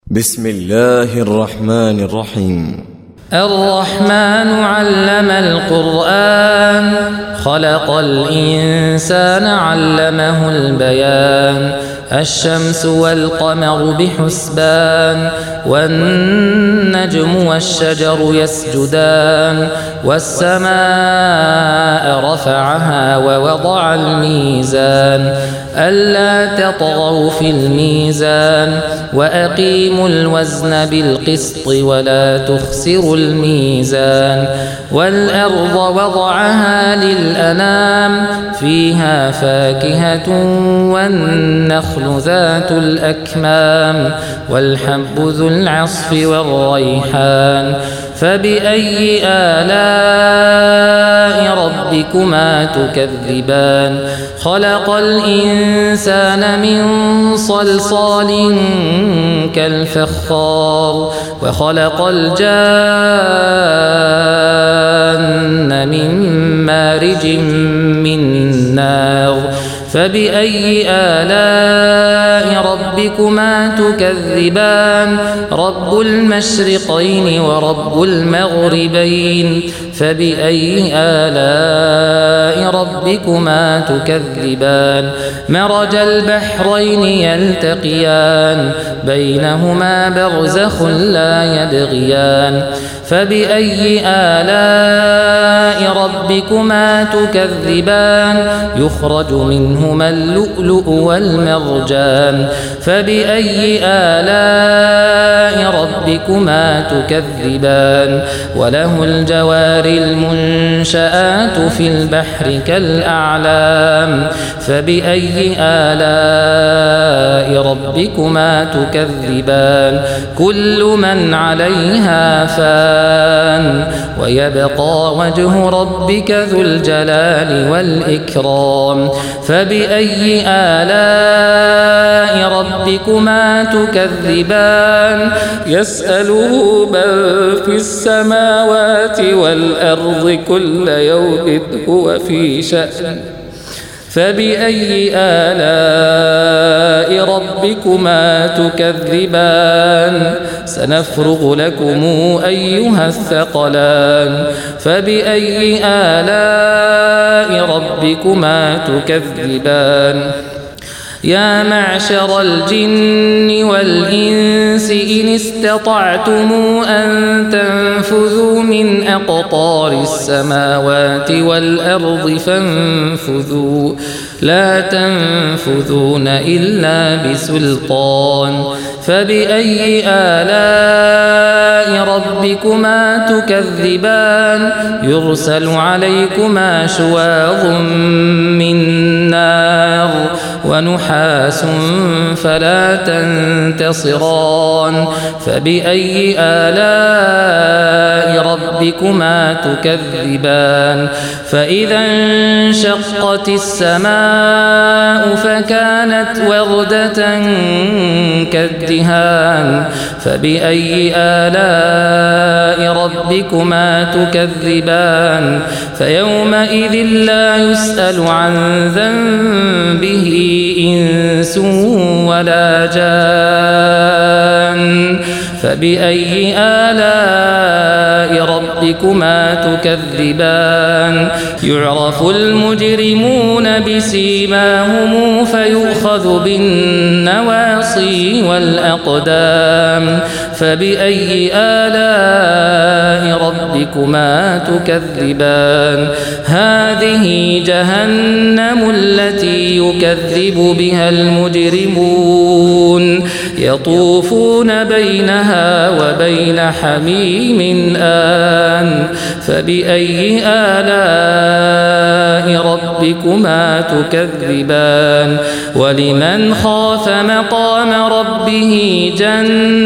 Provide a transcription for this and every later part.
بسم الله الرحمن الرحيم. الرحمن علم القرآن، خلق الإنسان علمه البيان. الشمس والقمر بحسبان، والنجم والشجر يسجدان. والسماء رفعها ووضع الميزان، ألا تطغوا في الميزان، وأقيموا الوزن بالقسط ولا تخسروا الميزان. والأرض وضعها للأنام، فيها فاكهة والنخل ذات الأكمام، والحب ذو العصف والريحان. فبأي آلاء ربكما تكذبان؟ خلق الإنسان من صلصال كالفخار، وخلق الجان من مارج من نار. فبأي آلاء ربكما تكذبان؟ رب المشرقين ورب المغربين. فبأي آلاء ربكما تكذبان؟ مرج البحرين يلتقيان، بينهما برزخ لا يبغيان. فبأي آلاء ربكما تكذبان؟ يخرج منهما اللؤلؤ والمرجان. فبأي آلاء ربكما تكذبان؟ وله الجوار المنشآت في البحر كالأعلام. فبأي آلاء ربكما تكذبان؟ كل من عليها فان، ويبقى وجه ربك ذو الجلال والإكرام. فبأي آلاء ربكما تكذبان؟ يسأله من في السماوات والأرض كل يوم هو في شأن. فبأي آلاء ربكما تكذبان؟ سنفرغ لكم أيها الثقلان. فبأي آلاء ربكما تكذبان؟ يا معشر الجن والإنس إن استطعتم أن تنفذوا من أقطار السماوات والأرض فانفذوا، لا تنفذون إلا بسلطان. فبأي آلاء ربكما تكذبان؟ يرسل عليكما شواظ من نار ونحاس فلا تنتصران. فبأي آلاء ربكما تكذبان؟ فإذا انشقت السماء فكانت وردة كالدهان. فبأي آلاء ربكما تكذبان؟ فيومئذ لا يسأل عن ذنبه إنس ولا جان. فبأي آلاء ربكما تكذبان؟ يعرف المجرمون بسيماهم فيؤخذ بالنواصي والأقدام. فبأي آلاء ربكما تكذبان؟ هذه جهنم التي يكذب بها المجرمون، يطوفون بينها وبين حميم آن. فبأي آلاء ربكما تكذبان؟ ولمن خاف مقام ربه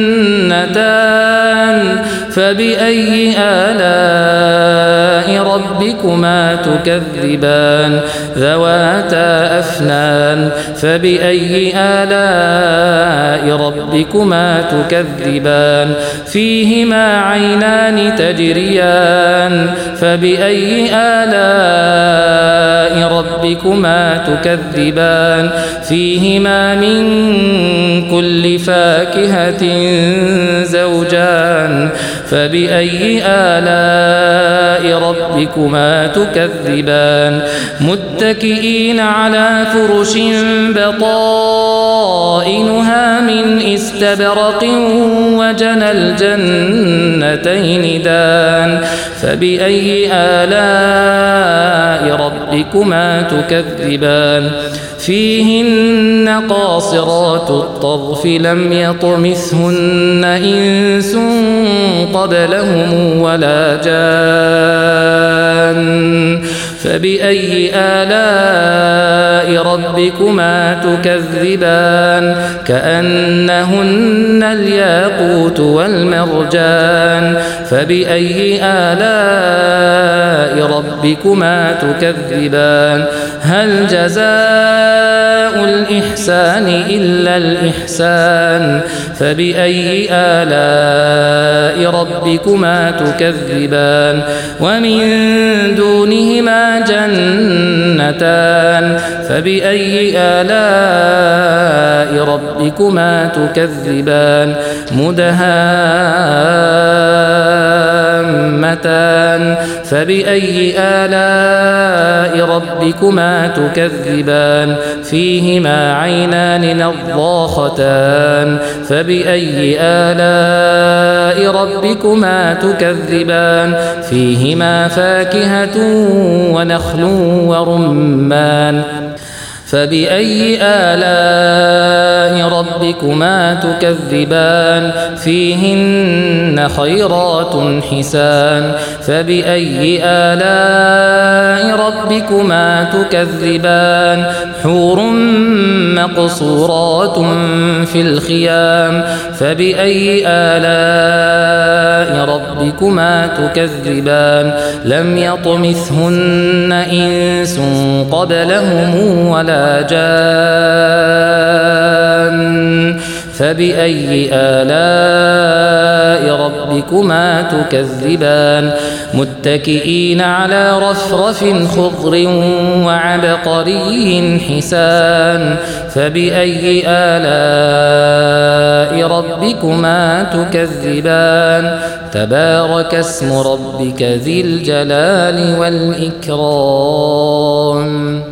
جنتان. فبأي آلاء ربكما ربكما تكذبان ذواتا أفنان فبأي آلاء ربكما تكذبان فيهما عينان تجريان فبأي آلاء ربكما تكذبان فيهما من كل فاكهة زوجان فبأي آلاء ربكما تكذبان متكئين على فرش بطائنها من استبرق وجنى الجنتين دان فبأي آلاء ربكما تكذبان فيهن قاصرات الطرف لم يطمثهن إنس قبلهم ولا جان فبأي آلاء ربكما تكذبان كأنهن الياقوت والمرجان فبأي آلاء ربكما تكذبان هل جزاء الإحسان إلا الإحسان فبأي آلاء ربكما تكذبان ومن دونهما جنتان فبأي آلاء ربكما تكذبان مدهامتان فبأي آلاء ربكما تكذبان فيهما عينان نضاختان فبأي آلاء ربكما تكذبان فيهما فاكهة ونخل ورمان فبأي آلاء ربكما تكذبان فيهن خيرات حسان فبأي آلاء ربكما تكذبان حور مقصورات في الخيام فبأي آلاء ربكما تكذبان لم يطمثهن إنس قبلهم ولا جان فبأي آلاء ربكما تكذبان متكئين على رفرف خضر وعبقري حسان فبأي آلاء ربكما تكذبان تبارك اسم ربك ذي الجلال والإكرام